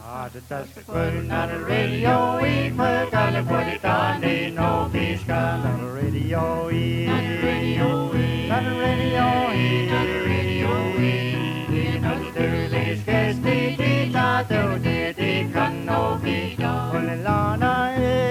Not a radio, we put on the put it on the no fish gun. Not a radio, not a radio, not a radio, not a radio, we not to this case, the not to the can no fish gun. Only Lana,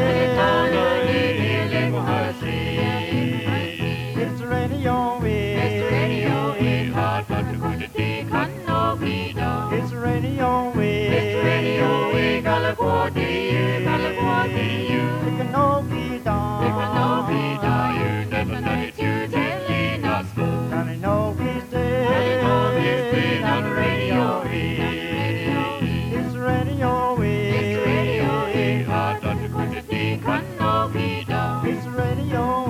it's radio, it's radio, hard but to put it can no fish gun. It's radio, it's radio, we got you, it can no be done. It can no be done. You never know it, you telling us. Can I know he's dead? Can I know he's dead on the radio? It's radio, it's radio, hard not to put it in. Can no be done. It's radio,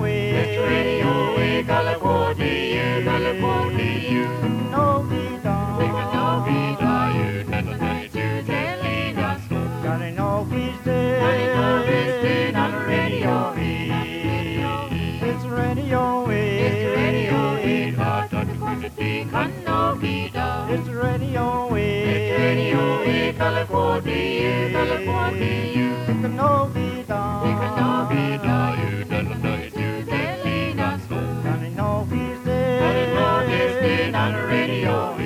California, you. It can no be done. It can no be done. You never know it, you telling us. Can I know he's dead? Can I know he's dead on the radio? It's radio, it's radio, hard not to put it in. Can no be done. It's radio, California, you. It can no be done. It can no be done. You never know it, you telling us. Can I know he's dead? Can I know he's dead on the radio?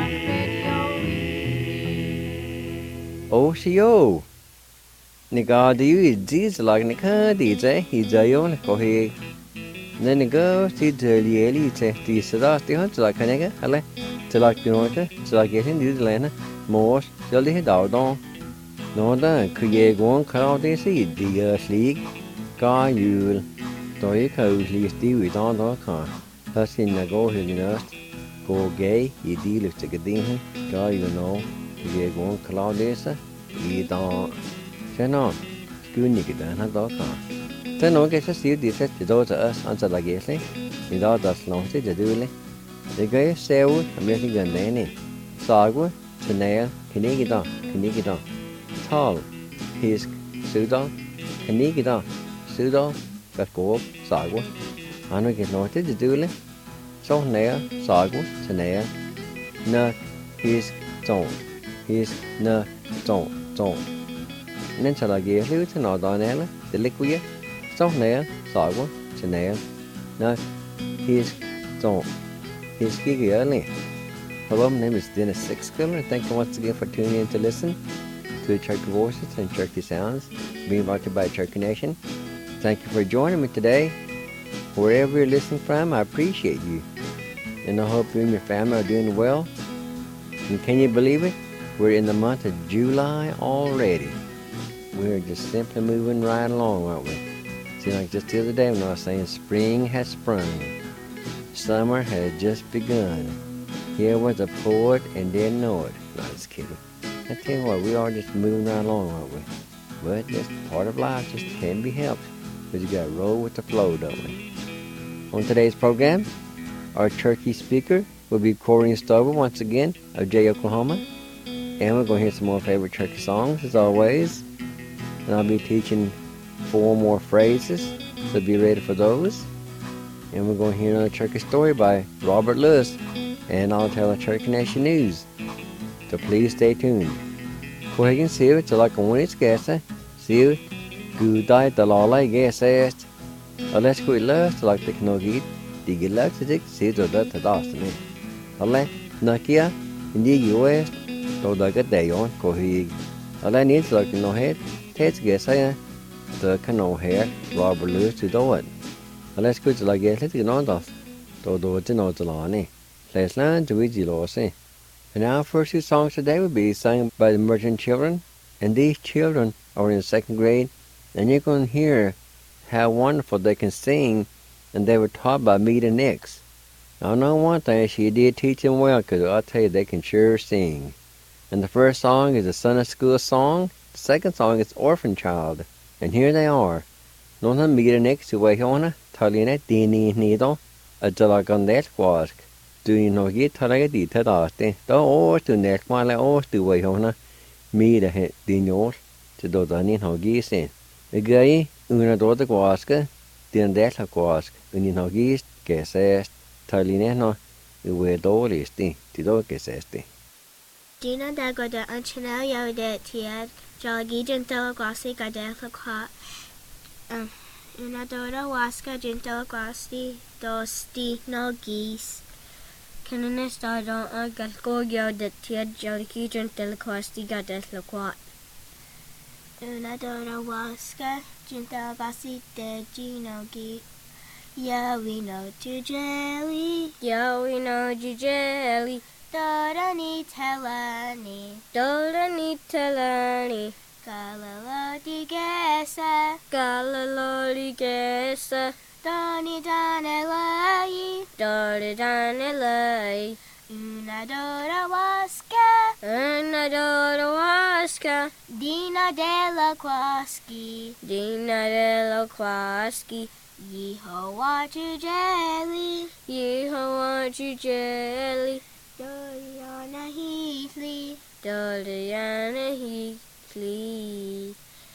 OCO. Nigga, do you these like Nika DJ? He's a yon cohe. Then the girl did the yearly these last the hunts like a nigga, alle, to like the note, to like getting the lana, more, jolly head out on. No, then create one crowd they see the sleek, guy you, toy cozy still with on the car. That's in the go in the go gay, he deal with the gadin, guy you know, create one crowd they say, he don't. Thế nó cứ như cái đó đó cả thế nó cái xíu thì sẽ chỉ đâu giờ ăn giờ là cái đấy thì đó là nó sẽ chỉ đưa lên thì cái sale làm việc gần đấy này sai quá thế này cái này cái đó tall his sự đó cái đó sự đó cái cổ sai quá anh nói cái nó sẽ chỉ đưa lên sau này sai quá thế này nè his nè trông nên sẽ là gì thứ thế nào đó nè để lấy quý sau này sỏi quá thế này nè his cái gì này hello, my name is Dennis Sixcombe and thank you once again for tuning in to listen to the Cherokee Voices and Cherokee Sounds being brought to you by Cherokee Nation. Thank you for joining me today. Wherever you're listening from, I appreciate you. And I hope you and your family are doing well. And can you believe it? We're in the month of July already. We're just simply moving right along, aren't we? Seems like just the other day when I was saying spring has sprung. Summer has just begun. Here was a poet and didn't know it. No, just kidding. I tell you what, we are just moving right along, aren't we? But just part of life just can't be helped. But you gotta roll with the flow, don't we? On today's program, our Cherokee speaker will be Corrine Stover once again of Jay, Oklahoma. And we're going to hear some more favorite Cherokee songs as always. And I'll be teaching 4 more phrases, so be ready for those. And we're going to hear another Cherokee story by Robert Lewis, and I'll tell the Cherokee Nation news. So please stay tuned. Cô hãy xíu cho lại cùng với cái sẽ xíu cứ đại tờ lò lại cái sẽ ở đây cứ lỡ cho lại technology thì cái lỡ sẽ xíu rồi đó thật đó này. Ở đây nơi kia đi US tôi đợi cái đại yon cô hãy ở đây nín rồi nó hết thế cái sẽ the kind of hair Robert Lewis to do it. Let's go to like let's get on off. Do it no to let's learn to read the say. And our first 2 songs today will be sung by the Merchant Children, and these children are in 2nd grade, and you're going to hear how wonderful they can sing, and they were taught by Meta Nix. I know one thing, she did teach them well, because I'll tell you, they can sure sing. And the first song is a Sunday School song. The second song is Orphan Child. And here they are. Nona Meta Nix to Wayhona, Talina Dini Nido, a Jalagandet Wask. Do you know get Talaga Tadaste? The or to net while I or to Wayhona, Meta hit Dinos, to do the Ninhogi sin. A gay, una daughter Waska, then that a Wask, Uninhogis, Gassest, Talineno, the way door is the Tido Gassesti. Dina dagoda anchina yaudet tiad, jalagi gentile guasi gadela qua. Una dora waska gentile guasti dosti no geese. Cananis dardon a galgo yaudet tiad, jalagi gentile guasti gadela qua. Una dora waska gentile guasti de gino geese. Yeah, we know Jujeli. Yeah, we know Jujeli. Dorani telani. Dorani telani. Galalo di gesa. Galalo di gesa. Doni danelai. Dori danelai. Una dora waska. Una dora waska. Dina della quaski. Dina della quaski. Yehovah Jujeli, Yehovah Jujeli, Doriana Heatley, Doriana Heatley,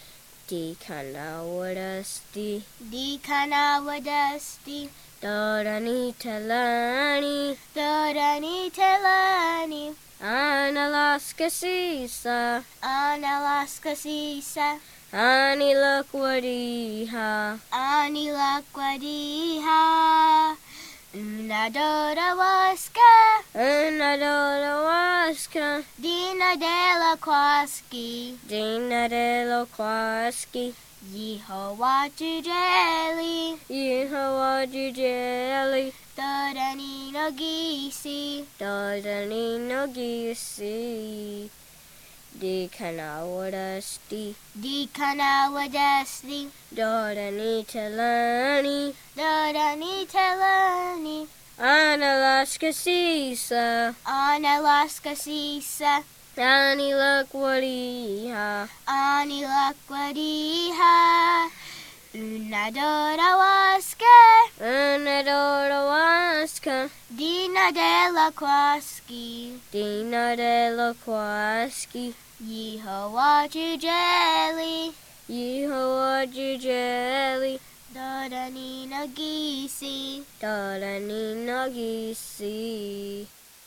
Dekanawadasti, Dekanawadasti, Dorani Telani, Dorani Telani, Analaska Sisa, Analaska Sisa. Ani lakwadiha, Ani lakwadiha. Una dora waska, Una dora waska. Dina della quaski, Dina della quaski. Yehovah Jujeli, Yehovah Jujeli. Dodani no gisi, Dodani no gisi. Dekanawadasti, Dekanawadasti. Dorani telani, Dorani telani. Analaska Sisa, Analaska Sisa. Ani lakwadiha, Ani lakwadiha. Una dora waska, Una dora waska. Dina della quaski, Dina della quaski. Yehovah Jujeli, Yehovah Jujeli. Dorani no gisi, Dorani no gisi.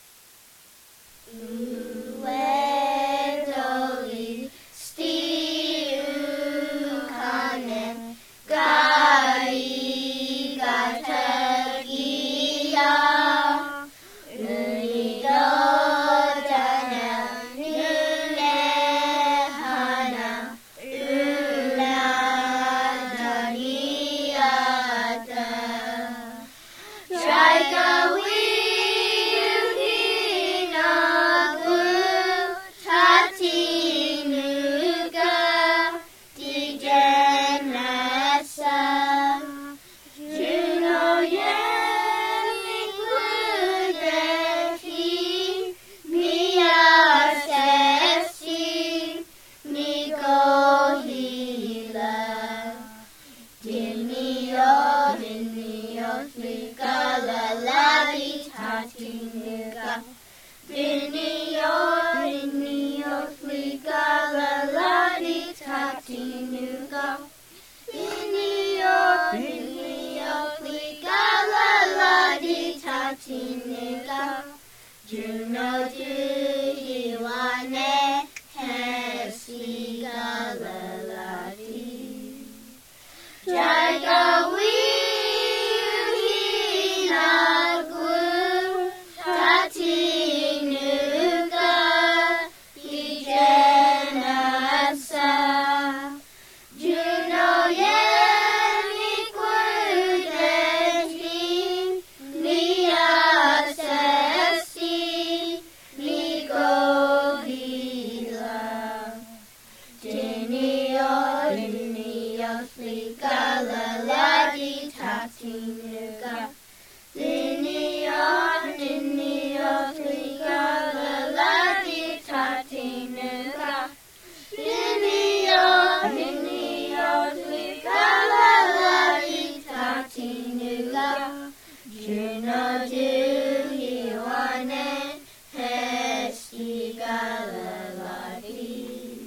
Uedoli sti ukanem gai gatagia. Juno Juhiwane Hesi Galalati Jaga Wihina Glu Tati Nuga Hijenasa Juno Yemi Kudeti Niasesi Nikolila Dinio Fligalaladi Tatinuga Dinio Fligalaladi Tatinuga Dinio Fligalaladi Tatinuga Juno Juhiwane Hesi Galaladi.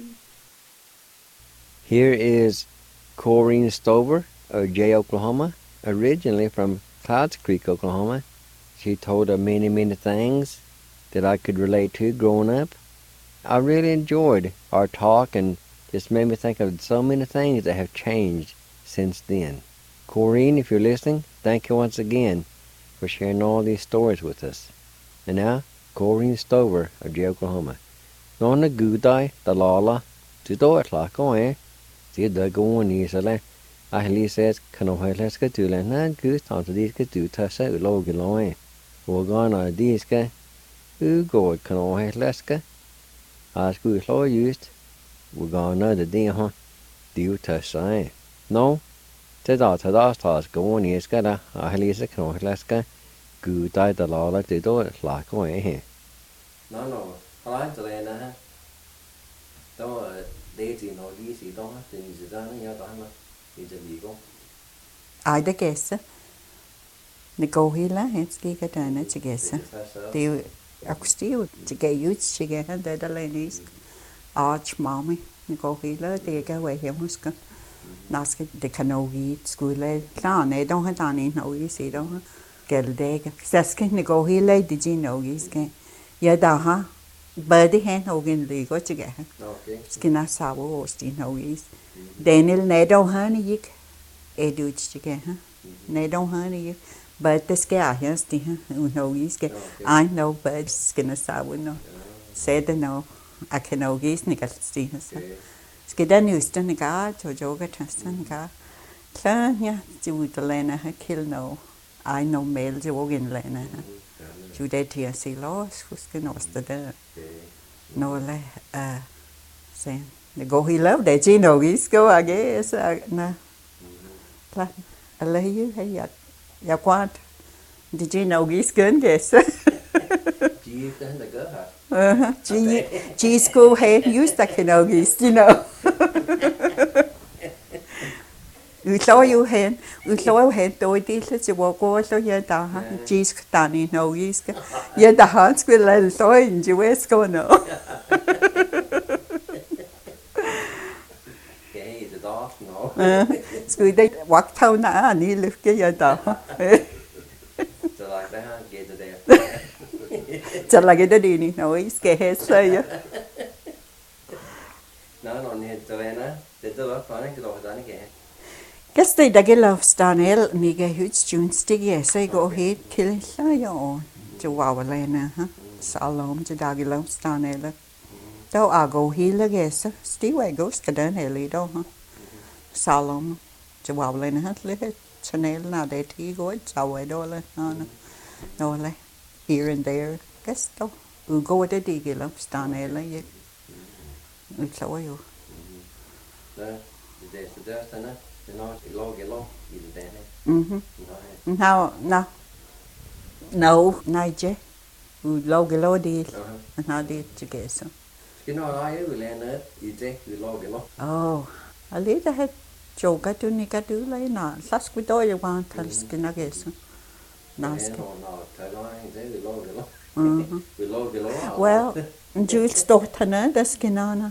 Here is Corrine Stover of Jay, Oklahoma, originally from Clouds Creek, Oklahoma. She told of many, many things that I could relate to growing up. I really enjoyed our talk and just made me think of so many things that have changed since then. Corrine, if you're listening, thank you once again for sharing all these stories with us. And now, Corrine Stover of G, Oklahoma. Nona gudai the lala to do it like oh see the go on easily. I Lee says can I let's get to land good time to these get to test out log line. We're gonna these guy who go can I let's go. As good law used we're gonna know the day due to say. No, to stars go on is gonna I Lee says can I let's go. Gudai the lala to do it like oh here. No. I like to learn that. Đó để gì nói gì gì đó thì gì ra nó nhớ đó mà thì gì cũng ai đã kesa ne go hila henski ka tana chigesa ti akustiu chige youth chige handa da lenis arch mommy ne go hila ti ga we hemuska naska de kanogi skule la ne don ha tani no yi si do gel de saske ne go hila di ji no yi ske ya da ha Buddy hen hogan ligo chige skina sawo ostin hois Daniel nedo hani yik edu chige nedo hani yik but the scare yes the hois ke I know but skina sawo no said no I can ogis nikal stin skida news to ga jojo ga tastan ga klanya ju de lena ha kill no I know mail ju ogin lena Judetia si los fuskin ostade no le sen the go he love de chino gis go I guess na plan ale you hay ya kwat de chino gis gun guess G then the girl G school hay use the kinogis you know we saw you hen tôi đi lên chỉ qua qua số giờ ta ha chỉ ta đi nấu gì cái giờ ta hát cái lên tôi chỉ biết cái nó cái gì đó nó người đây hoặc thâu nã anh đi lướt cái giờ ta so like that get to there chắc là cái đó đi nấu cái hết rồi nó nè cho nên á để tôi nói cái đồ đó này kìa Gestei da gelaufen Daniel mega hüts junstige sei go het kill ja jo wawalena ha salom je da gelaufen Daniel do a go hile gesa stiwe goes ka dan heli do ha salom je wawalena ha le chanel na de ti go chawe do le no le here and there gesto u go de di gelaufen Daniel ye u chawe yo de sana nó lo gì thế no nai je lo di na di chigesa cái nó ai ấy lên nữa gì thế lo oh ali da het joga tu ni ka tu lai na sas ku do ya wan tal skina gesa nas well ju sto tana da skina na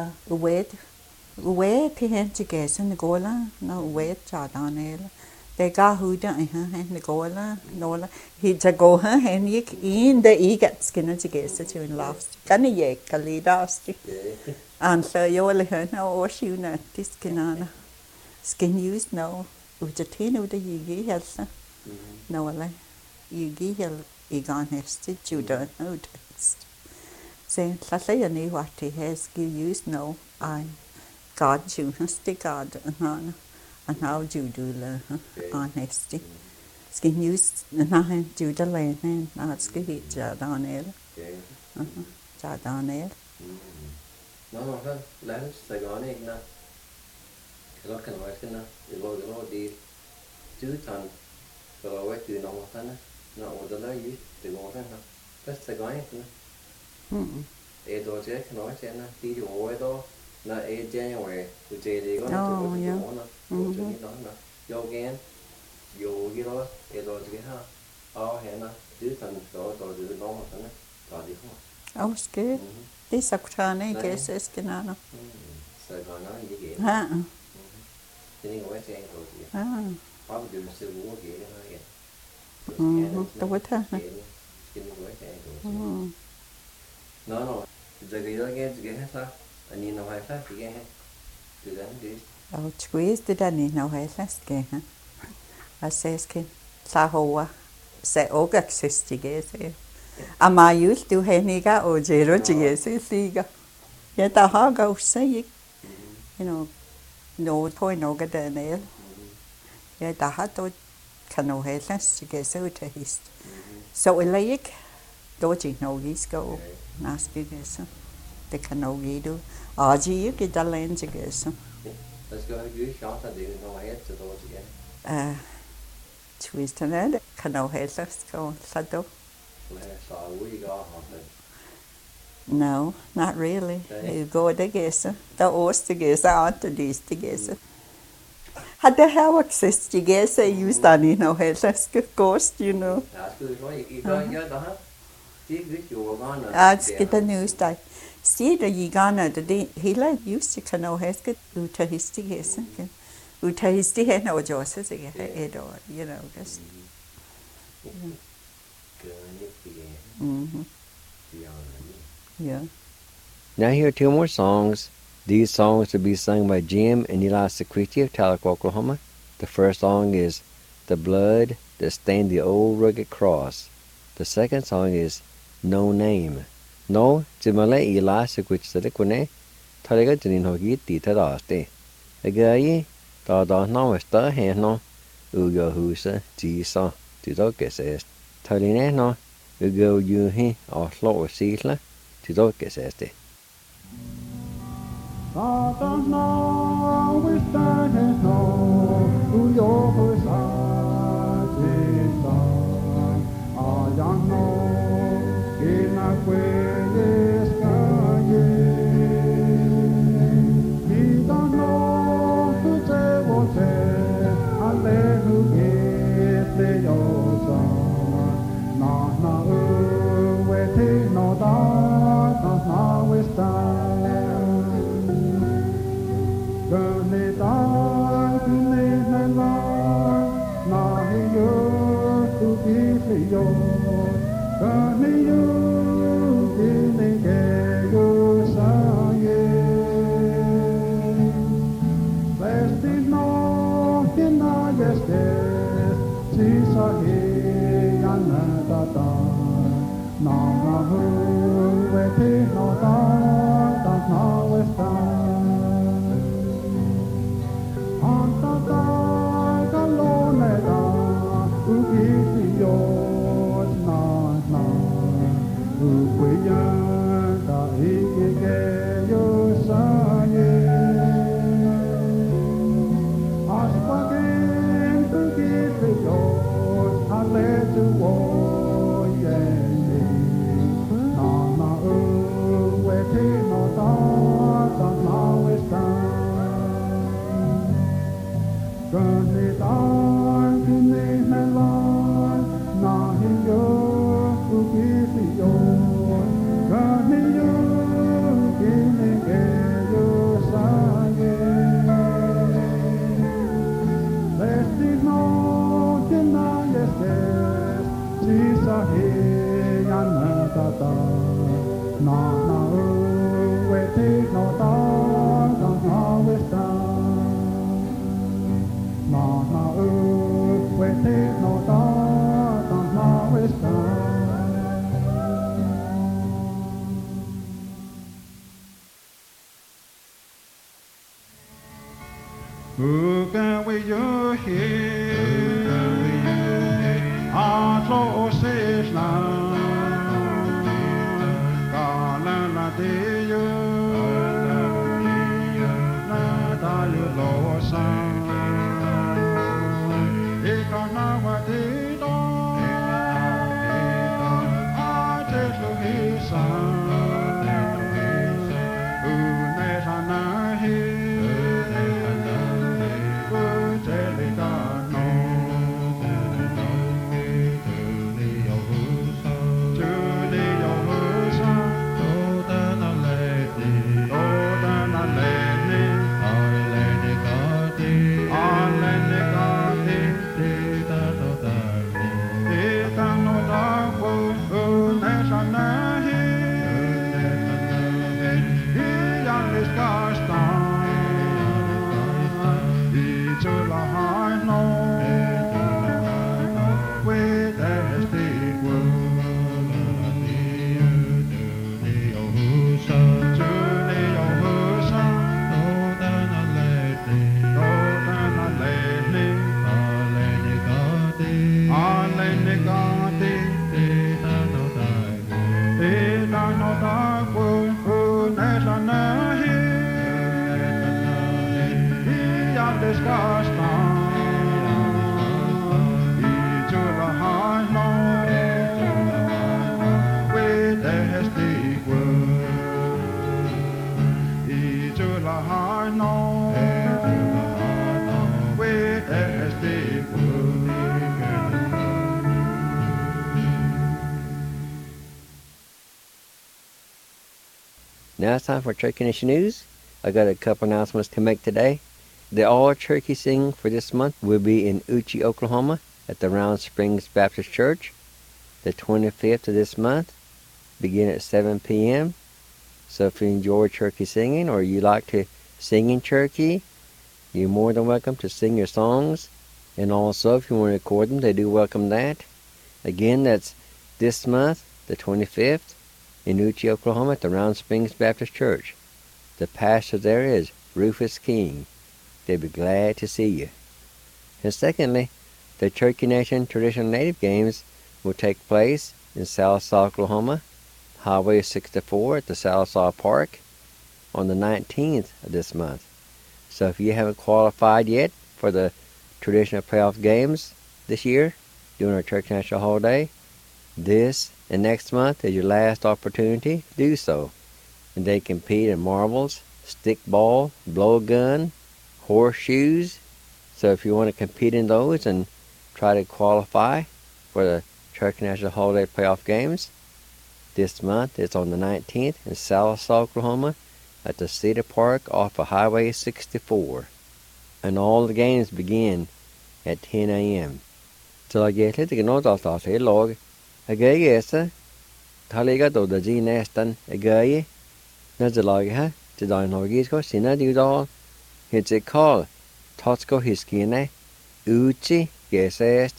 we thì hen chỉ kể xem cô là nó we trả đàn này là để cả hư đó ha hen cô là nó là hi chỉ cô ha hen yết in the igat skin chỉ kể sẽ chịu love cái này vậy cái lý đó and so yo là hen nó ở siêu nè this skin use no u chỉ tin u đây gì hết sa nó là gì hết igan hết chỉ chịu đó no say sa say anh what he has give use no I God you stick God and how you do the honesty skin use na you the land and not ski ja Daniel ja Daniel nó thôi lấy Sài Gòn này nè cái nói cái nè lo đi chứ thằng rồi quay từ nông thằng nó ở đó lấy gì từ nông thằng nó cái Sài Gòn này nè đồ chế cái nói chế nè đi rồi đó na January của chế đi có nó vô gen vô cái đó đồ chế ha hẹn nè chứ thằng đó từ nông thằng nó đi không oh good this sakrane guess is kinana Sài Gòn nó gì vậy ha thế nên quay xe rồi gì bao giờ sư vũ gì đó kìa tôi thấy nó giờ cái đó nghe cái hết sao anh nhìn nó hay phát thì nghe hết từ đó đi squeeze the dani no hay las ke ha assess ke sa hoa se ogak sistige se ama yul tu heniga o jero jige se siga ya ta ha ga say you know no point no ga da ne ya ta ha to kano hay las jige se ta hist so like do ji no gis go nas jige se the kano gidu aji ke dalen jige se let's go you shot that do no hay to do again Twisted canal has go sado. No, not really. You go together. The horse together, on to this together. Had the hell access together, you study no has ghost, you know. That's get the news die. See the Yigana, the day he like used to canal has get to his together. Utahiste hen og Josses et år, you know, just. Yeah. Now here are two more songs. These songs will be sung by Jim and Eli Security of Tahlequah, Oklahoma. The first song is The Blood That Stained the Old Rugged Cross. The second song is No Name. No, Jimale Eli Security Tahlequah, Tahlequah Janin Hogi Tita. Again, đó nó tới hè nó ugo husa chỉ so thì đó cái sẽ thời này nó ugo you he ở lộ xí là thì đó cái sẽ thế Who can we you hear? Our close is now. Galana de you, nada you losa. Ikanawa de do, I just look his son. Who never know him? Now it's time for Turkey Nation News. I got a couple announcements to make today. The all-turkey singing for this month will be in Uchi, Oklahoma at the Round Springs Baptist Church. The 25th of this month, begin at 7 p.m. So if you enjoy turkey singing or you like to sing in turkey, you're more than welcome to sing your songs. And also if you want to record them, they do welcome that. Again, that's this month, the 25th, in Uchi, Oklahoma at the Round Springs Baptist Church. The pastor there is Rufus King. They'll be glad to see you. And secondly, the Turkey Nation Traditional Native Games will take place in Sallisaw, Oklahoma, Highway 64 at the Sallisaw Park on the 19th of this month. So if you haven't qualified yet for the traditional playoff games this year during our Turkey National Holiday, this and next month is your last opportunity to do so. And they compete in marbles, stickball, blowgun, horseshoes. So if you want to compete in those and try to qualify for the Turkey National Holiday Playoff Games, this month it's on the 19th in Sallisaw, Oklahoma at the Cedar Park off of Highway 64. And all the games begin at 10 a.m. Så jag ger lite gnått av sig lag. Jag gäser. Taliga då det är nästan jag när det lager här till dagen har gisko sina dudal. It's a call. Tatsko hiskine. Uchi gäsest.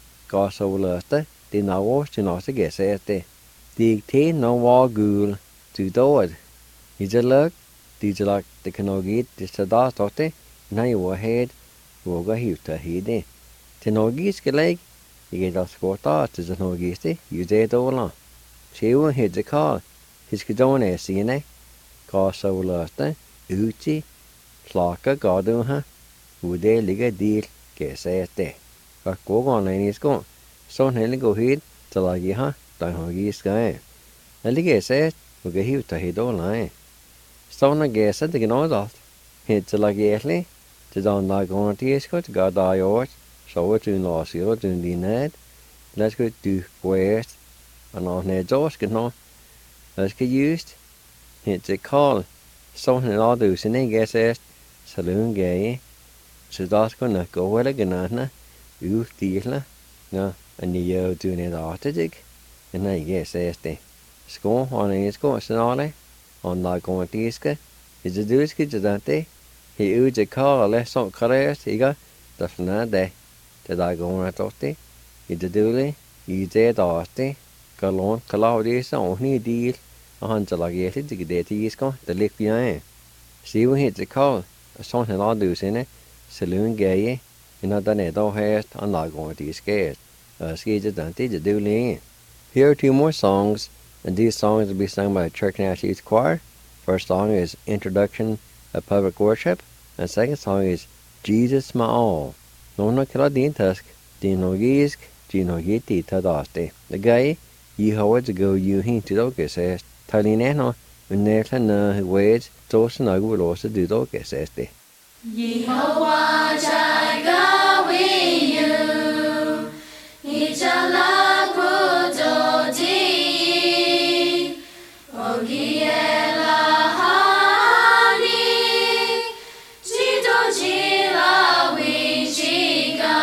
Gasovlöste. Det nås till nås gäsest. Det te no var gul. Du dåd. It's a look. Det är lag det kan nog git det så där totte. När jag var hed. Våga hitta hide. Till någiska lägg. Jag ger oss korta till det någisti. Ju dåla. Tjeven heter Karl. Hiskedone sine. Gasovlöste. Uchi. Slaka gaduha. Ude ligger del gäsete. Vad går on en isko. Sån hela går hit till lagiha. Där har giska. Eller gäset. Och hitta hidola. Såna gäset det gnådat. Hit till lagietli. Till den lagon till isko. Till gadajort. Så att du låser du dinad. Let's go do west. And on the doors can know. Let's get used. It's a call. So in all those in guess saloon gay. So that's gonna go well again. You deal. No, and you doing it artistic. And I guess the school on his course and all that. On the going to iska. Is the do's kids that day? He used a call less on careers. He got that's not day. That I go on at all. He the dooley. You did arty. Galon Claudius only deal a hundred like it to get the isco, the lick behind. See when hit the call, a song and all do's in it, saloon gay, and not done it all hair, I'm not going to be scared. Ski done to do lean. Here are two more songs, and these songs will be sung by the Church National Youth Choir. First song is Introduction of Public Worship, and second song is Jesus My All. No no Claudine Tusk, Dino Gisk, Gino Yeti Tadaste. The guy. You how to go you hint to dog says Talinano when there's a ways toast and I will also do dog says the Yehovah Jireh with you. Ichala Kudodi. Ogiela Hani. Jido Jila Wichika.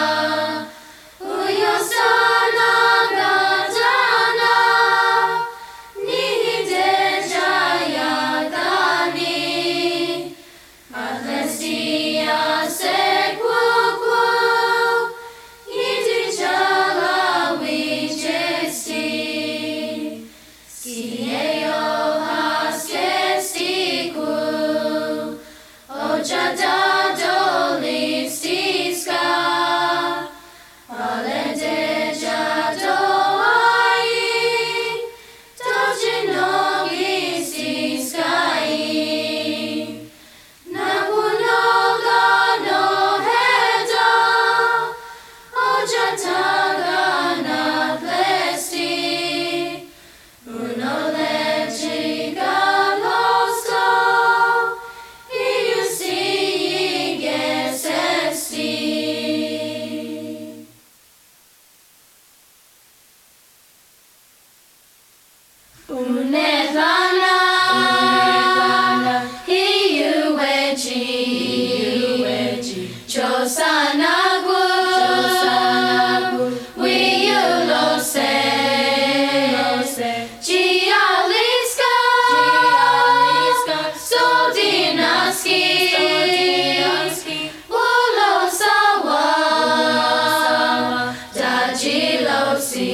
Uyosana. Jaya Gani, Atlesia. Unelana, hiueji, chosanagu, wiulose, Gialiska, Sodinaski, Ulosawa, Dajilosi,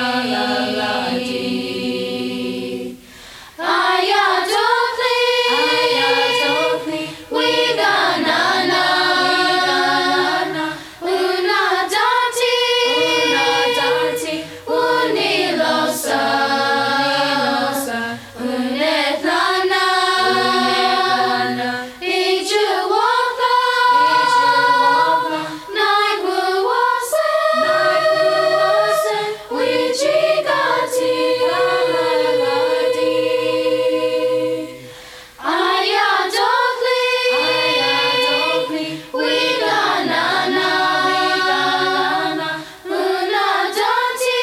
Ayatokli, Wiganana, Unadanti, Unilosa, Unetlana, Ijuwaka, Naiguwase, Wichigati, Ayatokli, Wiganana, Unadanti,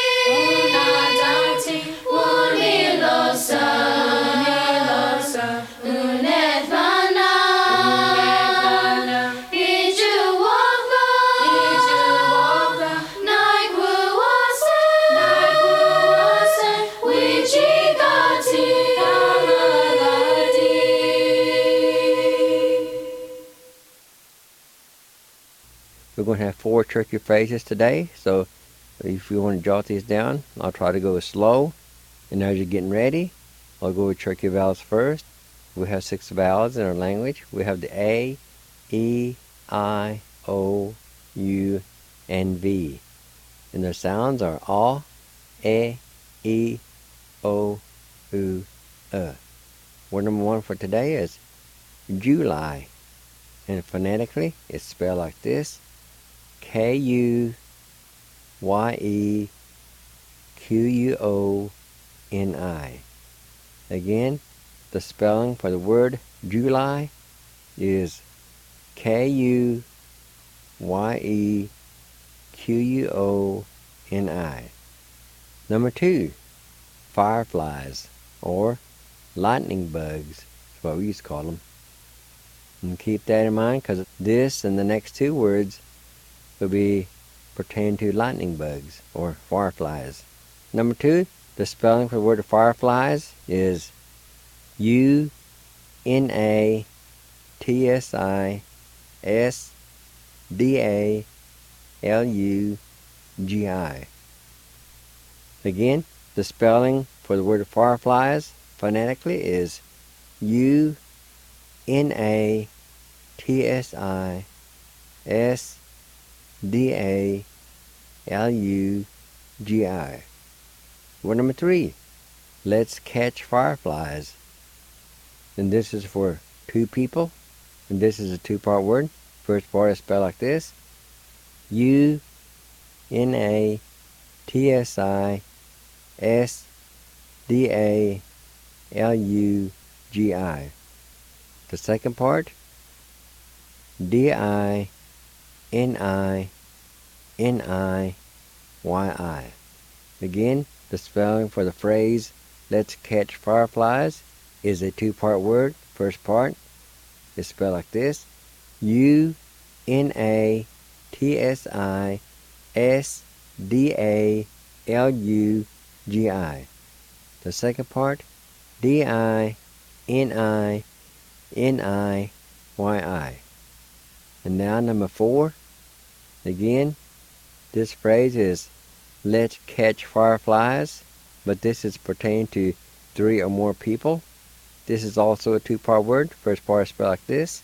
Unilosa, Unetlana, Ijuwaka, Naiguwase, Wichigati, We're going to have 4 turkey phrases today, so if you want to jot these down, I'll try to go slow. And as you're getting ready, I'll go with turkey vowels first. We have 6 vowels in our language. We have the A, E, I, O, U, and V. And their sounds are A, E, O, U, Word number 1 for today is July. And phonetically, it's spelled like this: K-U-Y-E-Q-U-O-N-I. Again, the spelling for the word July is K-U-Y-E-Q-U-O-N-I. Number 2, fireflies, or lightning bugs, is what we used to call them. And keep that in mind, because this and the next 2 words will be pertain to lightning bugs or fireflies. Number 2, the spelling for the word fireflies is U-N-A-T-S-I-S-D-A-L-U-G-I. Again, the spelling for the word fireflies phonetically is U-N-A-T-S-I-S-D-A-L-U-G-I. Word number 3, let's catch fireflies. And this is for 2 people, and this is a 2-part word. First part is spelled like this: U-N-A-T-S-I-S-D-A-L-U-G-I. The second part, D-I-N-I-N-I-Y-I. Again, the spelling for the phrase let's catch fireflies is a 2-part word. First part is spelled like this: U-N-A-T-S-I-S-D-A-L-U-G-I. The second part, D-I-N-I-N-I-Y-I. And now number 4. Again, this phrase is let's catch fireflies, but this is pertaining to 3 or more people. This is also a 2-part word. First part is spelled like this: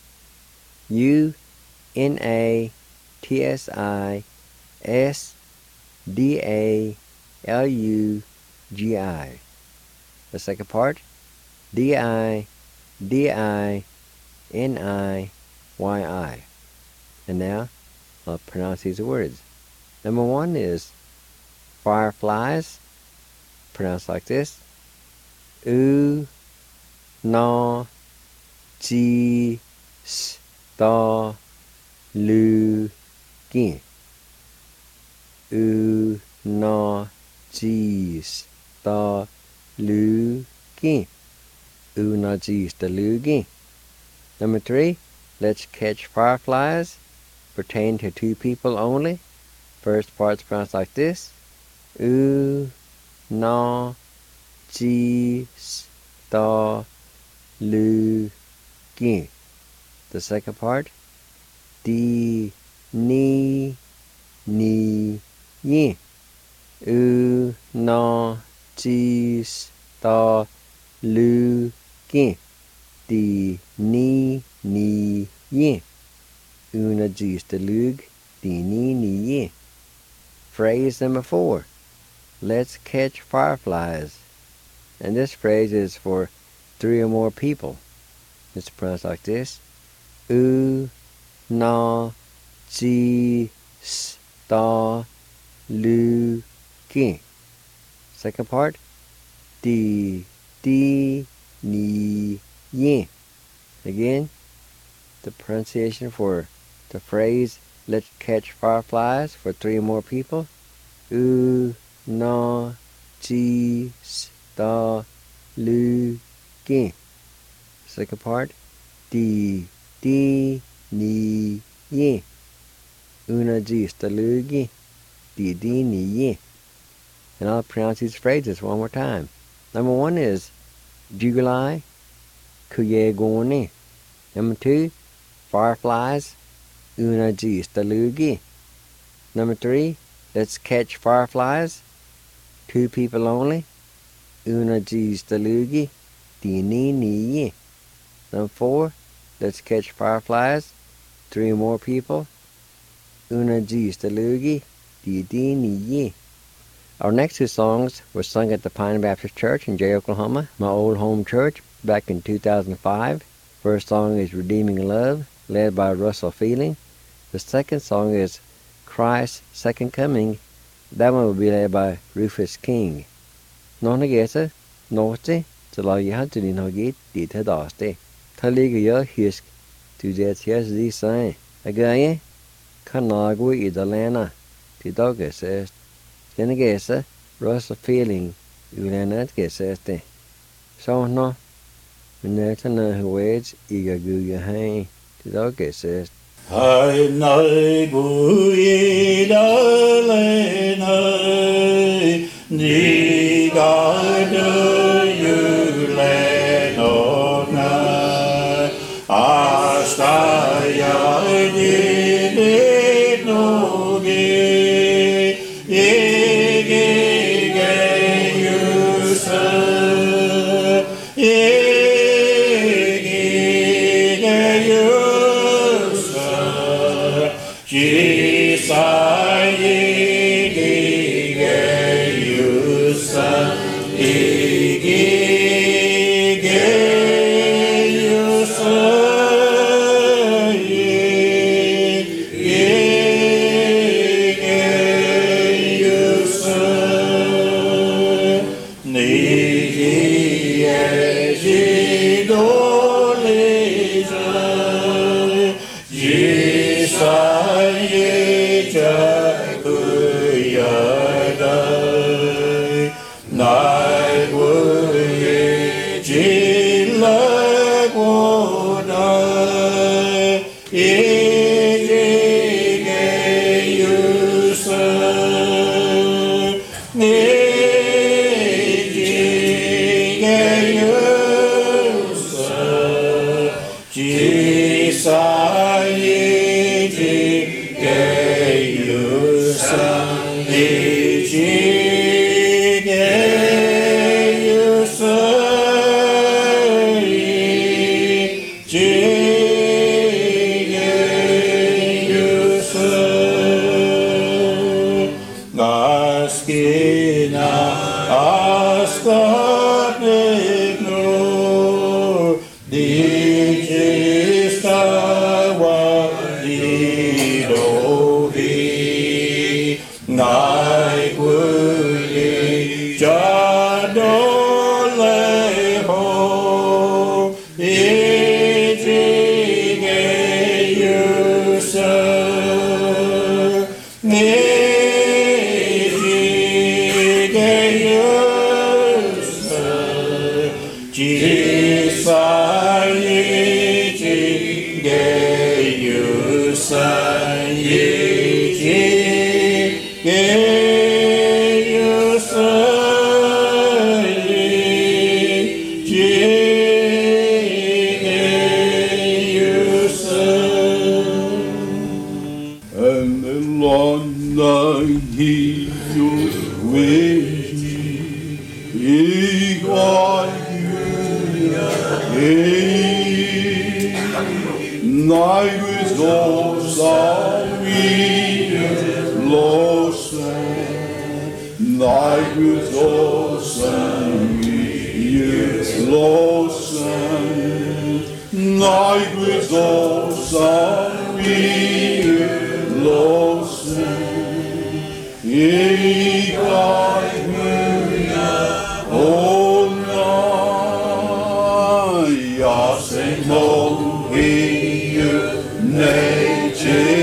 U-N-A-T-S-I-S-D-A-L-U-G-I. The second part, D-I-D-I-N-I-Y-I. And now, I'll pronounce these words. Number 1 is fireflies, pronounced like this: U-no-ji-sta-lu-gi. U-no-ji-sta-lu-gi. ki. Una jis delugi. Number 3, let's catch fireflies. Pertain to 2 people only. First part's pronounced like this. Na jis delugi. The second part. Di ni ni yi. Na jis delugi. Di ni ni yi. Una jis delug. Di ni ni yi. Phrase number 4. Let's catch fireflies. And this phrase is for 3 or more people. It's pronounced like this. Na jis delugi. Second part. Di ni yi. Again, the pronunciation for the phrase let's catch fireflies for 3 or more people. Na jis delugi. Second part. Di ni yi. Una jis delugi. Di ni yi. And I'll pronounce these phrases one more time. Number 1 is July kuye goni. Number 2, fireflies. Una jis delugi. Number 3, let's catch fireflies. 2 people only. Una jis delugi. Di ni yi. Number 4, let's catch fireflies. 3 or more people. Una jis delugi. Di ni yi. Our next 2 songs were sung at the Pine Baptist Church in Jay, Oklahoma, my old home church, back in 2005. First song is Redeeming Love, led by Russell Feeling. The second song is Christ's Second Coming. That one will be led by Rufus King. Nonagesa, Norte, Zalayahatuni Nogit, Dita Daste. Taliga Hisk, to that yes, the sign. Again, Kanagui Idalana, Tidoga says. Genegesa, Russell Feeling, Ulanat Geseste. So no, Minetana Huage, Igaguya Hain, Tidoga says. Hai nai bui da le nai ni ga de yu le no nai asta ya ni de no ge ye ge ge yu sa ye Askina, askot Chỉ sai chỉ để yêu sai chỉ để yêu sai chỉ để yêu sai. And the Lord thy heal with He God Nai with all sorry lost Nai with all sorry lost Nai with all sorry lost He God Oh no Ya sing no He nature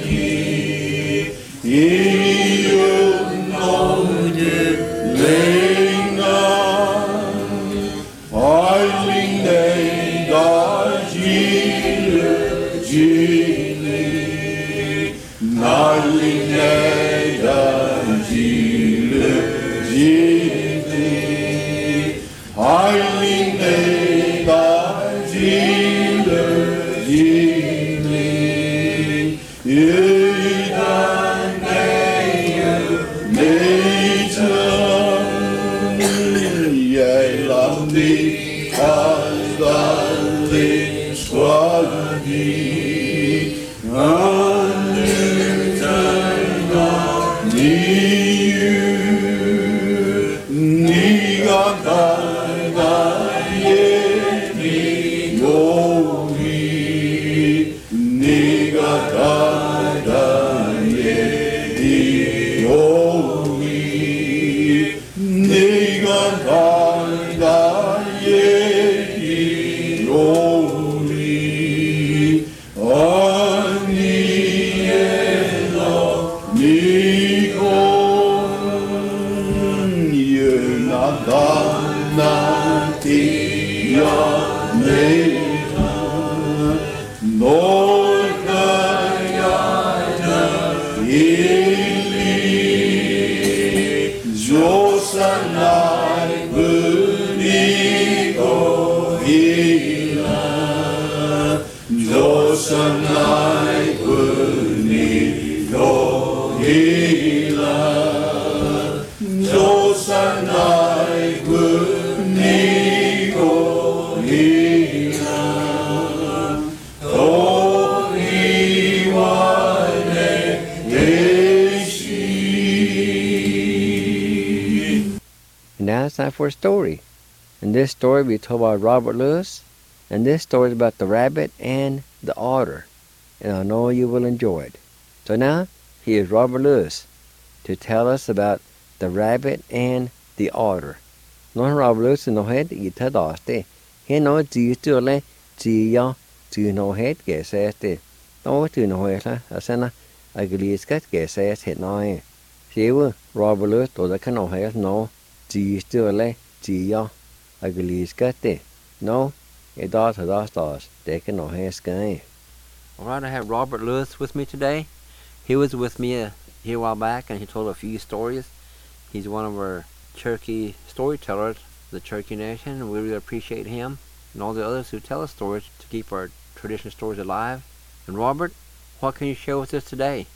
Now it's time for a story. In this story we told by Robert Lewis, and this story is about the rabbit and the otter, and I know you will enjoy it. So now, here's Robert Lewis to tell us about the rabbit and the otter. Nói Robert Lewis nói hết ý thật đó thế. He nói chỉ cho lên chỉ do chỉ nói hết cái xe thế. Nói chỉ nói hết là ở xem là ở cái lý cái xe hết nói. Xíu Robert Lewis tôi đã nói hết nói chỉ cho lên chỉ do ở cái lý cái thế. Nói cái đó thật đó để cái nói hết cái. Alright, I have Robert Lewis with me today. He was with me here a while back, and he told a few stories. He's one of our Cherokee storytellers, the Cherokee Nation, and we really appreciate him and all the others who tell us stories to keep our traditional stories alive. And Robert, what can you share with us today?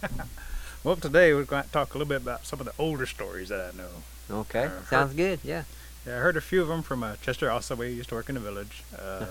Well, today we're going to talk a little bit about some of the older stories that I know. Okay, sounds good, yeah. Yeah, I heard a few of them from Chester Ossaway, who used to work in the village.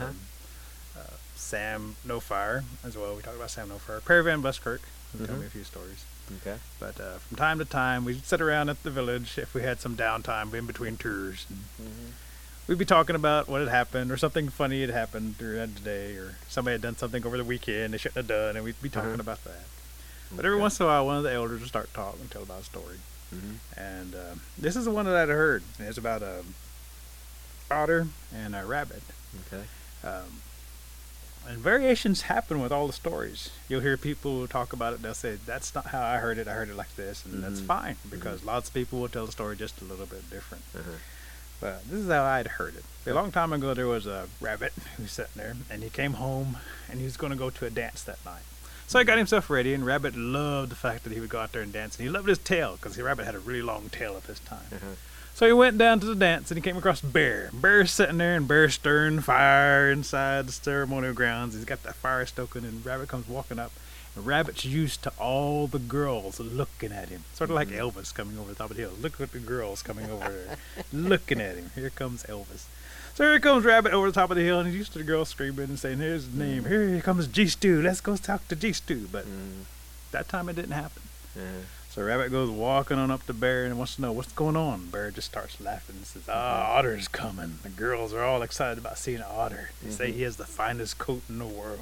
Sam No Fire as well. We talked about Sam No Fire. Perry Van Buskirk told me a few stories. Okay. But from time to time, we'd sit around at the village if we had some downtime in between tours. We'd be talking about what had happened, or something funny had happened during the day, or somebody had done something over the weekend they shouldn't have done, and we'd be talking about that. But every once in a while, one of the elders would start talking and tell about a story. And this is the one that I'd heard. And it's about a otter and a rabbit. Okay. And variations happen with all the stories. You'll hear people talk about it. They'll say, that's not how I heard it. I heard it like this. And that's fine, because lots of people will tell the story just a little bit different. But this is how I'd heard it. A long time ago, there was a rabbit who was sitting there, and he came home, and he was going to go to a dance that night. So he got himself ready, and Rabbit loved the fact that he would go out there and dance. And he loved his tail, because the rabbit had a really long tail at this time. So he went down to the dance, and he came across Bear. Bear's sitting there, and Bear's stirring fire inside the ceremonial grounds. He's got that fire stoking, and Rabbit comes walking up. And Rabbit's used to all the girls looking at him. Sort of like Elvis coming over the top of the hill. Look at the girls coming over there, looking at him. Here comes Elvis. So here comes Rabbit over the top of the hill, and he's used to the girls screaming and saying, here's his name. Here comes G-Stew. Let's go talk to G-Stew. But that time it didn't happen. So Rabbit goes walking on up to Bear and wants to know what's going on. Bear just starts laughing and says, Otter's coming. The girls are all excited about seeing an otter. They say he has the finest coat in the world.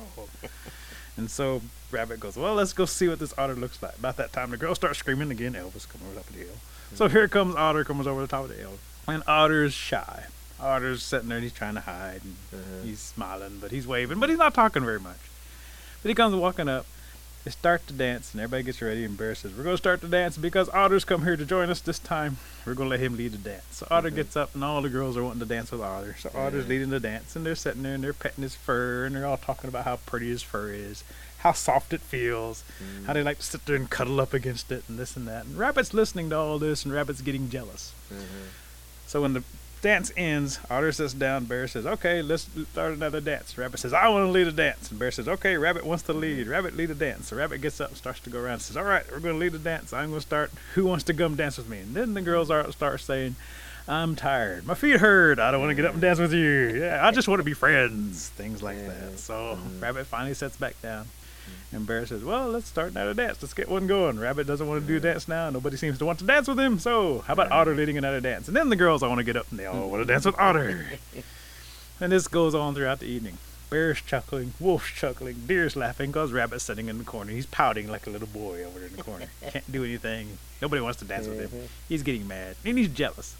And so Rabbit goes, well, let's go see what this otter looks like. About that time, the girls start screaming again. Elvis comes over the top of the hill. So here comes Otter, comes over the top of the hill. And Otter's shy. Otter's sitting there and he's trying to hide. And he's smiling, but he's waving, but he's not talking very much. But he comes walking up. They start to dance, and everybody gets ready, and Bear says, we're going to start the dance because Otter's come here to join us this time. We're going to let him lead the dance. So Otter gets up, and all the girls are wanting to dance with Otter. So Otter's leading the dance, and they're sitting there, and they're petting his fur, and they're all talking about how pretty his fur is, how soft it feels, how they like to sit there and cuddle up against it, and this and that. And Rabbit's listening to all this, and Rabbit's getting jealous. So when the dance ends, Otter sits down. Bear says, okay, let's start another dance. Rabbit says, I want to lead a dance. And Bear says, okay, Rabbit wants to lead. Rabbit lead a dance. So Rabbit gets up and starts to go around and says, all right, we're going to lead a dance. I'm going to start. Who wants to come dance with me? And then the girls start saying, I'm tired. My feet hurt. I don't want to get up and dance with you. Yeah, I just want to be friends. Things like that. So Rabbit finally sits back down. And Bear says, well, let's start another dance. Let's get one going. Rabbit doesn't want to do a dance now. Nobody seems to want to dance with him. So how about Otter leading another dance? And then the girls all want to get up, and they all want to dance with Otter. And this goes on throughout the evening. Bear's chuckling, Wolf's chuckling, Deer's laughing because Rabbit's sitting in the corner. He's pouting like a little boy over in the corner. Can't do anything. Nobody wants to dance with him. He's getting mad, and he's jealous.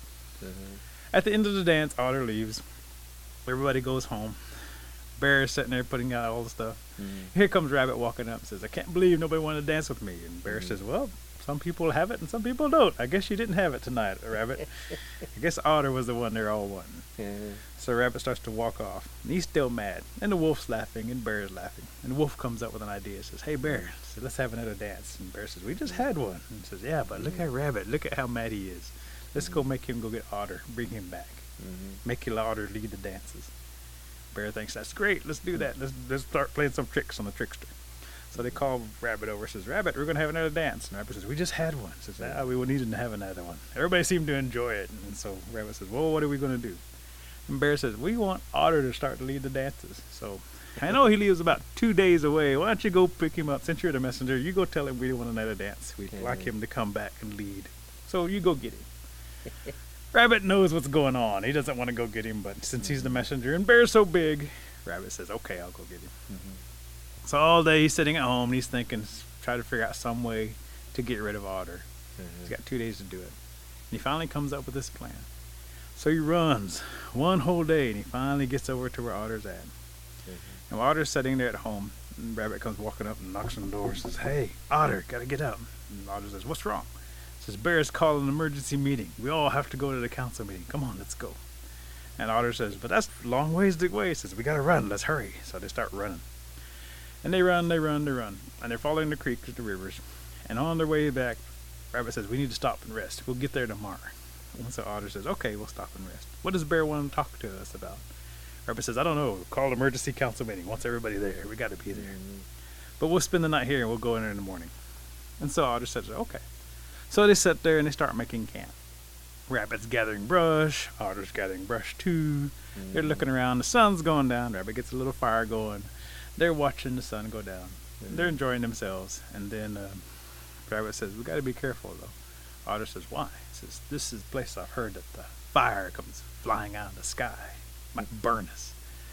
At the end of the dance, Otter leaves. Everybody goes home. Bear is sitting there putting out all the stuff. Here comes Rabbit walking up and says, I can't believe nobody wanted to dance with me. And Bear says, well, some people have it and some people don't. I guess you didn't have it tonight, Rabbit. I guess Otter was the one they're all wanting. So Rabbit starts to walk off. And he's still mad. And the Wolf's laughing and Bear's laughing. And the Wolf comes up with an idea. Says, hey, Bear, so let's have another dance. And Bear says, we just had one. And says, yeah, but look at Rabbit. Look at how mad he is. Let's go make him go get Otter. Bring him back. Make Otter lead the dances. Bear thinks that's great. Let's do that. Let's start playing some tricks on the trickster. So they call Rabbit over. Says, Rabbit, we're gonna have another dance. And Rabbit says, we just had one. Says, we will need to have another one. Everybody seemed to enjoy it. And so Rabbit says, well, what are we gonna do? And Bear says, we want Otter to start to lead the dances. So I know he lives about 2 days away. Why don't you go pick him up? Since you're the messenger, you go tell him we want another dance. We'd like him to come back and lead. So you go get him. Rabbit knows what's going on. He doesn't want to go get him, but since he's the messenger and Bear's so big, Rabbit says, okay, I'll go get him. So all day he's sitting at home and he's thinking, try to figure out some way to get rid of Otter. He's got 2 days to do it. And he finally comes up with this plan. So he runs one whole day and he finally gets over to where Otter's at. And while Otter's sitting there at home, and Rabbit comes walking up and knocks on the door and says, hey, Otter, gotta get up. And Otter says, what's wrong? Says, Bear's calling an emergency meeting. We all have to go to the council meeting. Come on, let's go. And Otter says, but that's a long ways away. He says, we gotta run. Let's hurry. So they start running. And they run. And they're following the creeks and the rivers. And on their way back, Rabbit says, we need to stop and rest. We'll get there tomorrow. And so Otter says, okay, we'll stop and rest. What does Bear want to talk to us about? Rabbit says, I don't know. Call an emergency council meeting. Wants everybody there. We gotta be there. But we'll spend the night here and we'll go in there in the morning. And so Otter says, okay. So they sit there and they start making camp. Rabbit's gathering brush. Otter's gathering brush too. They're looking around. The sun's going down. Rabbit gets a little fire going. They're watching the sun go down. They're enjoying themselves. And then Rabbit says, we got to be careful though. Otter says, why? He says, this is the place I've heard that the fire comes flying out of the sky. Might burn us.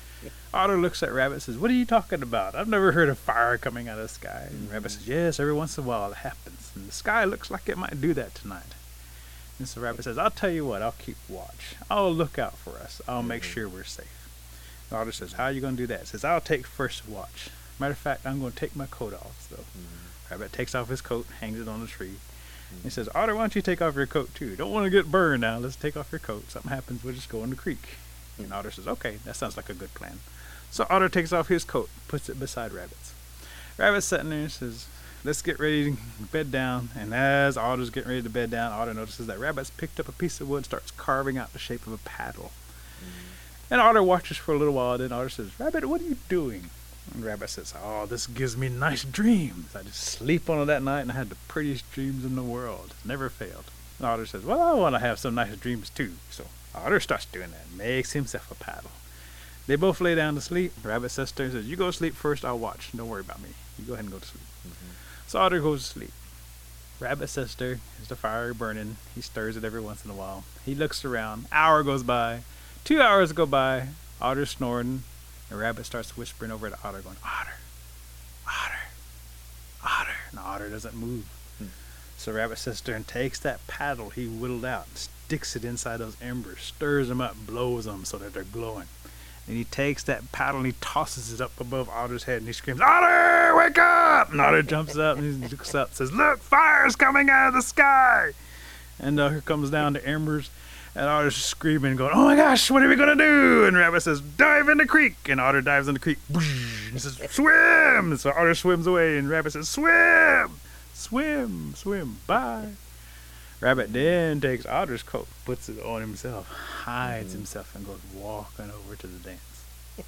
Otter looks at Rabbit and says, what are you talking about? I've never heard of fire coming out of the sky. And Rabbit says, yes, every once in a while it happens. And the sky looks like it might do that tonight. And so Rabbit says, I'll tell you what, I'll keep watch. I'll look out for us. I'll make sure we're safe. And Otter says, how are you going to do that? He says, I'll take first watch. Matter of fact, I'm going to take my coat off. So Rabbit takes off his coat, hangs it on the tree. He says, Otter, why don't you take off your coat too? Don't want to get burned now. Let's take off your coat. Something happens, we'll just go in the creek. And Otter says, okay, that sounds like a good plan. So Otter takes off his coat, puts it beside Rabbit's. Rabbit's sitting there and says, let's get ready to bed down. And as Otter's getting ready to bed down, Otter notices that Rabbit's picked up a piece of wood and starts carving out the shape of a paddle. And Otter watches for a little while, then Otter says, Rabbit, what are you doing? And Rabbit says, oh, this gives me nice dreams. I just sleep on it that night and I had the prettiest dreams in the world. Never failed. And Otter says, well, I want to have some nice dreams too. So Otter starts doing that, makes himself a paddle. They both lay down to sleep. Rabbit's sister says, you go to sleep first, I'll watch. Don't worry about me. You go ahead and go to sleep. So Otter goes to sleep. Rabbit's sister is the fire burning. He stirs it every once in a while. He looks around. Hour goes by. 2 hours go by. Otter's snoring. And Rabbit starts whispering over to Otter, going, Otter, Otter, Otter. And Otter doesn't move. So Rabbit's sister takes that paddle he whittled out, sticks it inside those embers, stirs them up, blows them so that they're glowing. And he takes that paddle and he tosses it up above Otter's head and he screams, Otter, wake up! And Otter jumps up and he looks up and says, look, fire's coming out of the sky! And here comes down the embers and Otter's screaming, going, oh my gosh, what are we going to do? And Rabbit says, dive in the creek! And Otter dives in the creek. And he says, swim! So Otter swims away and Rabbit says, swim! Swim, swim, bye! Rabbit then takes Otter's coat, puts it on himself, hides himself, and goes walking over to the dance.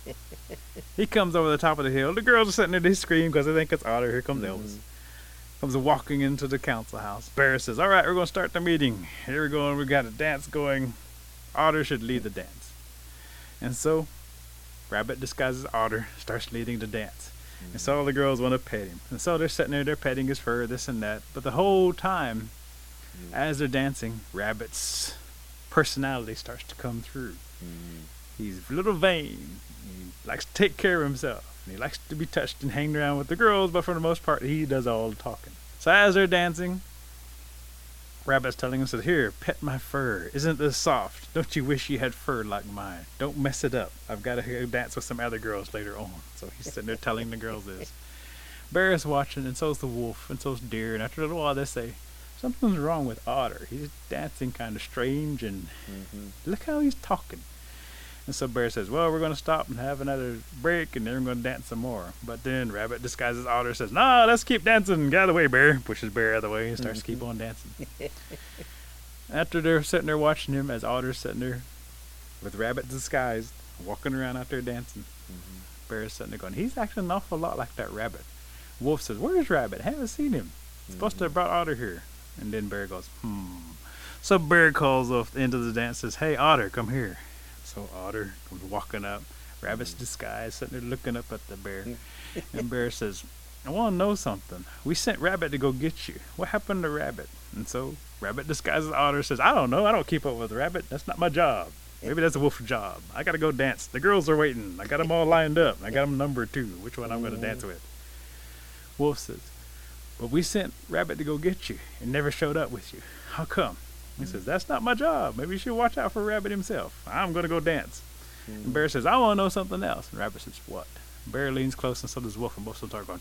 He comes over the top of the hill. The girls are sitting there, they scream because they think it's Otter. Here comes Elvis. Comes walking into the council house. Bear says, all right, we're going to start the meeting. Here we go, and we got a dance going. Otter should lead the dance. And so, Rabbit disguises Otter, starts leading the dance. And so all the girls want to pet him. And so they're sitting there, they're petting his fur, this and that. But the whole time, as they're dancing, Rabbit's personality starts to come through. He's a little vain. He likes to take care of himself. And he likes to be touched and hang around with the girls, but for the most part, he does all the talking. So as they're dancing, Rabbit's telling him, says, here, pet my fur. Isn't this soft? Don't you wish you had fur like mine? Don't mess it up. I've got to go dance with some other girls later on. So he's sitting there telling the girls this. Bear is watching, and so's the wolf, and so's Deer. And after a little while, they say, something's wrong with Otter. He's dancing kind of strange, and look how he's talking. And so Bear says, well, we're going to stop and have another break, and then we're going to dance some more. But then Rabbit disguises Otter, says, nah, let's keep dancing. Get out of the way, Bear. Pushes Bear out of the way and starts to keep on dancing. After they're sitting there watching him, as Otter's sitting there with Rabbit disguised, walking around out there dancing, Bear's sitting there going, he's acting an awful lot like that Rabbit. Wolf says, where's Rabbit? I haven't seen him. Supposed to have brought Otter here. And then Bear goes, So Bear calls off the end of the dance, says, hey, Otter, come here. So Otter comes walking up, Rabbit's disguised, sitting there looking up at the bear. And Bear says, I want to know something. We sent Rabbit to go get you. What happened to Rabbit? And so Rabbit disguises Otter, says, I don't know. I don't keep up with Rabbit. That's not my job. Maybe that's a wolf's job. I got to go dance. The girls are waiting. I got them all lined up. I got them numbered too, which one I'm going to dance with. Wolf says, but we sent Rabbit to go get you and never showed up with you. How come? He says, that's not my job. Maybe you should watch out for Rabbit himself. I'm going to go dance. And Bear says, I want to know something else. And Rabbit says, what? Bear leans close and so does Wolf, and both of them start going,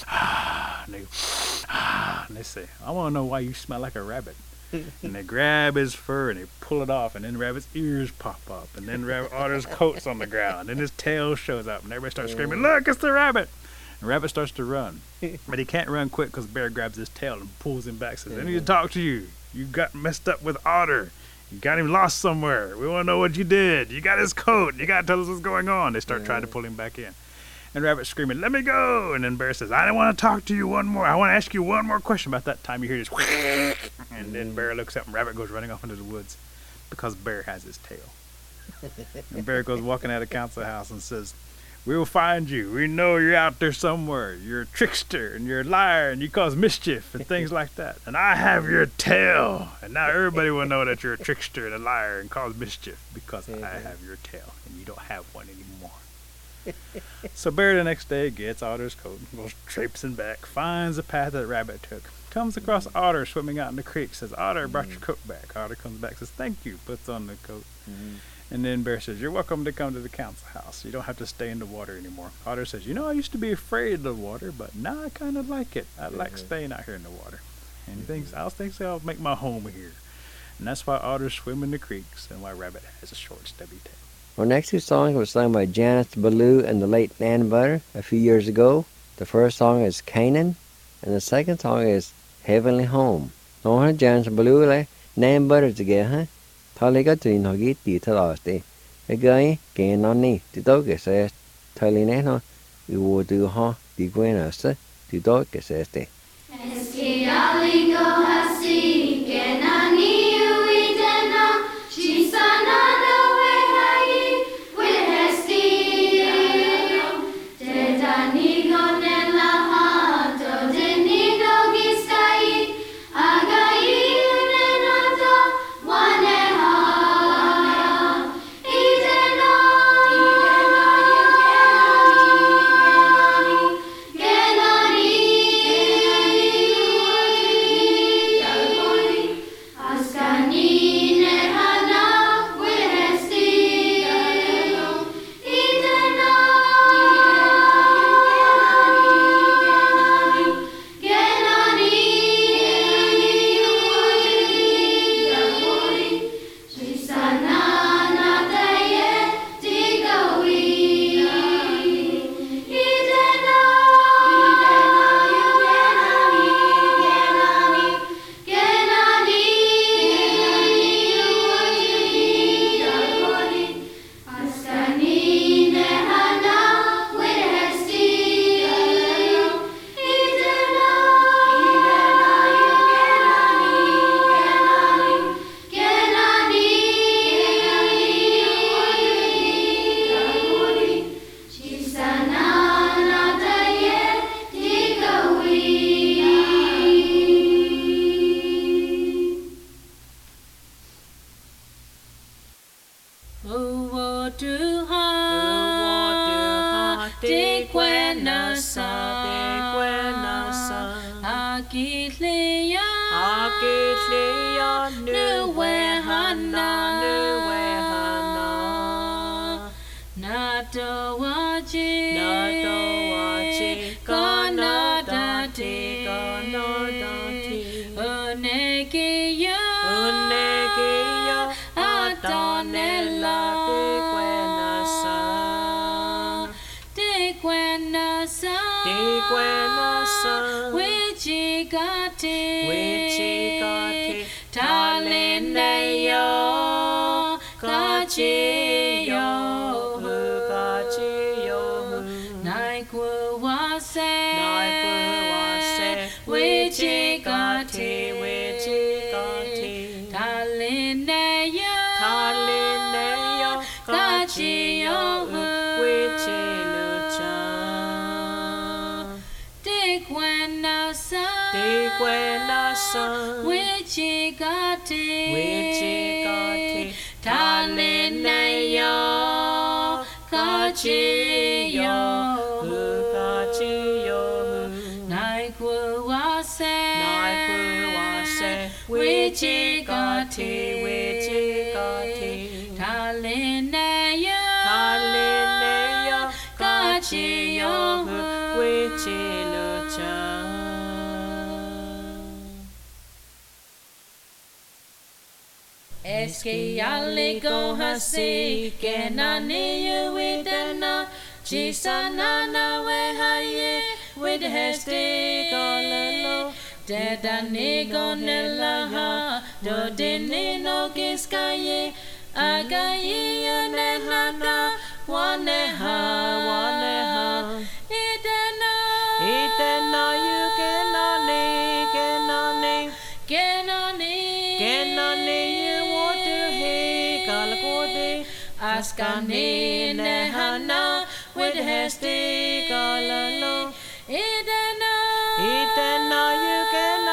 and they say, I want to know why you smell like a rabbit. And they grab his fur and they pull it off, and then Rabbit's ears pop up, and then Otter's coat's on the ground, and his tail shows up, and everybody starts screaming, look, it's the Rabbit. And Rabbit starts to run, but he can't run quick because Bear grabs his tail and pulls him back, says, I need to talk to you. You got messed up with Otter. You got him lost somewhere. We want to know what you did. You got his coat. You got to tell us what's going on. They start trying to pull him back in. And Rabbit's screaming, let me go. And then Bear says, I want to talk to you one more. I want to ask you one more question. About that time you hear this. And then Bear looks up and Rabbit goes running off into the woods because Bear has his tail. And Bear goes walking out of the council house and says, we will find you. We know you're out there somewhere. You're a trickster and you're a liar and you cause mischief and things like that. And I have your tail. And now everybody will know that you're a trickster and a liar and cause mischief because I have your tail and you don't have one anymore. So Bear the next day gets Otter's coat, goes traipsing back, finds the path that Rabbit took, comes across Otter swimming out in the creek, says, Otter, brought your coat back. Otter comes back, says, thank you, puts on the coat. And then Bear says, you're welcome to come to the council house. You don't have to stay in the water anymore. Otter says, I used to be afraid of the water, but now I kind of like it. I like staying out here in the water. And I was thinking I'll make my home here. And that's why otters swim in the creeks and why rabbit has a short, stubby tail. Our next two songs were sung by Janice Ballou and the late Nan Butter a few years ago. The first song is Canaan, and the second song is Heavenly Home. Nó Janice Ballou lại Nan Butter together, Thà lấy cái chuyện họ ghi tì thà đó thì cái nó nè, thì tôi cái sẽ thà lấy nè nó, yêu từ họ thì quên ở sẽ, thì tôi cái sẽ thế. Eski aligo hasi kenani uitena chisana no wehai wehesti tetani gonela ha do denido giskai agai unenato waneha idena kenani Askanine hana wehesti idena kenani Shisana nataye tigawi idena kenani Askanine hana wehesti idena kenani Shisana nataye tigawi Eski aligo hasi kenani uitena chisana na wehaye wehesti galelo dedani gonela ha do denino giskaye agai unehana waneha idena you kenani Askanine hana wehesti galelo idena you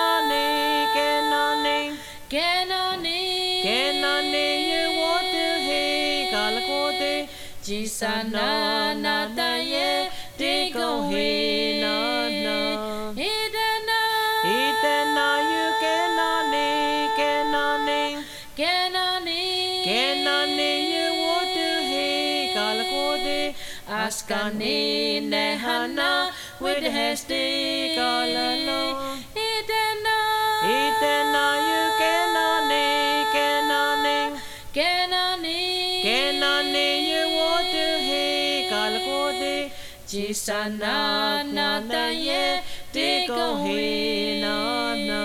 kenani you want to he galakode jisana nataye digo he na idena you kenani you want to he galakode Askanine hana wehesti galelo idena Itenayu kenane, kenane, Kenani, kenane ye wotu he kalakode. Chisana nata ye tiko he na na.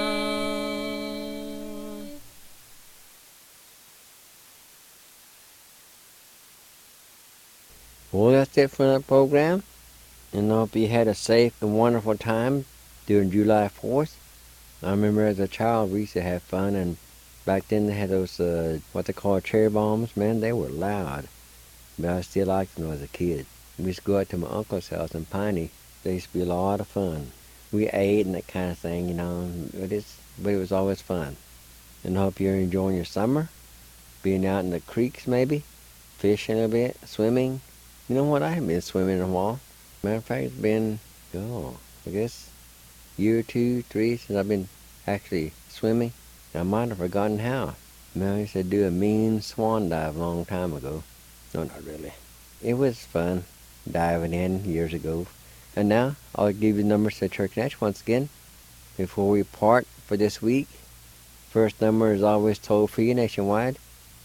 Well, that's it for that program. And I hope you had a safe and wonderful time during July 4th. I remember as a child we used to have fun, and back then they had those, what they call cherry bombs. Man, they were loud. But I still liked them as a kid. We used to go out to my uncle's house in Piney. They used to be a lot of fun. We ate and that kind of thing, you know, but it was always fun. And I hope you're enjoying your summer, being out in the creeks maybe, fishing a bit, swimming. You know what, I haven't been swimming in a while. Matter of fact, it's been, I guess, year or 2, 3 since I've been actually swimming. I might have forgotten how. Man, I used to do a mean swan dive a long time ago. No, not really. It was fun diving in years ago. And now, I'll give you the numbers to Church Natch once again before we part for this week. First number is always toll free nationwide,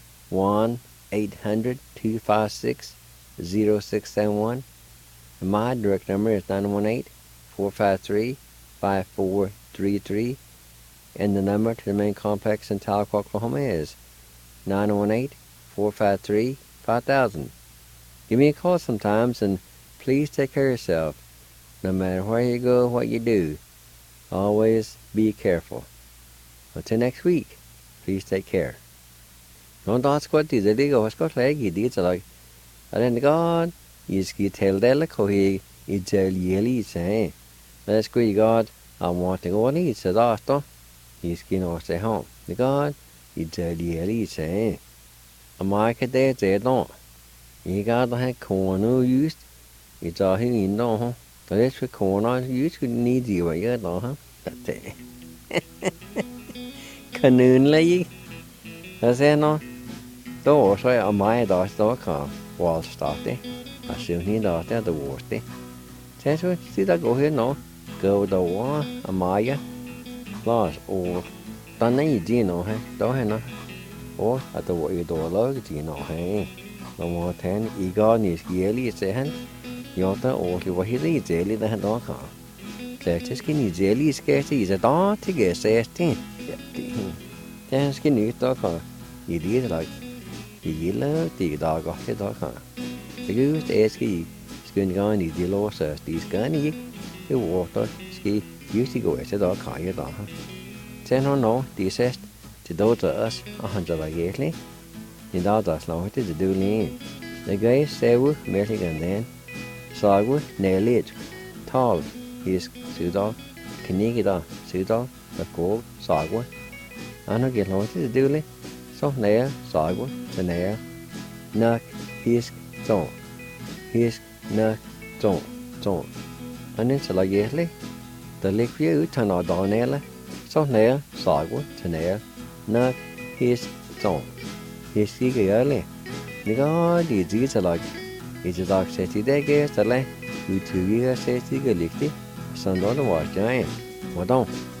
1-800-256-0671. And my direct number is 918-453-5433. And the number to the main complex in Tahlequah, Oklahoma is 918-453-5000. Give me a call sometimes, and please take care of yourself. No matter where you go, what you do, always be careful. Until next week, please take care. Don't ask what is it, go, what's got leg, you did, so like, and then God, you ski tell that, like, he tell you, say, let's go, God, I want to go and eat, so that's all. You ski no stay home. The God, you tell you, say, a market there, they don't. You got to have corn no used, it's all he know, huh? So that's for corn on used to need you, you know, huh? That's it. Canoon lady. That's it, no? Då så är mig då så kan wall starta. Jag ser ni då det är worst. Sen så sitter gå här nå. Gå då Amaya. Lars och den är ju nå här. Då här nå. Och att då är då lag ju nå här. De har tänkt igår ni skulle se han. Jag tar och det var helt det lite här då kan. Så ska ni jelly ska se så då tycker jag det. Den ska ni då kan. I det lag. I gillar det dagar till då kan. Det just är skulle gå in i det låsa det ska ni det water ska just gå så då kan jag då. Sen har nå det sist till då till oss och han så egentligen. I dag då slår det det dåligt. Det går så mer än den. Sagu nelit tal hisk sudo knigida sudo ko sagu ano get lo ti duli so ne sagu ne nak hisk so hisk nak so anen sala yele the likwie utana donela so ne sagu ne nak hisk so hiski gele ni ga di ji sala It's a dark city there, guess, the lake. You two years, city, good licky. Sun on the water, giant. What don't?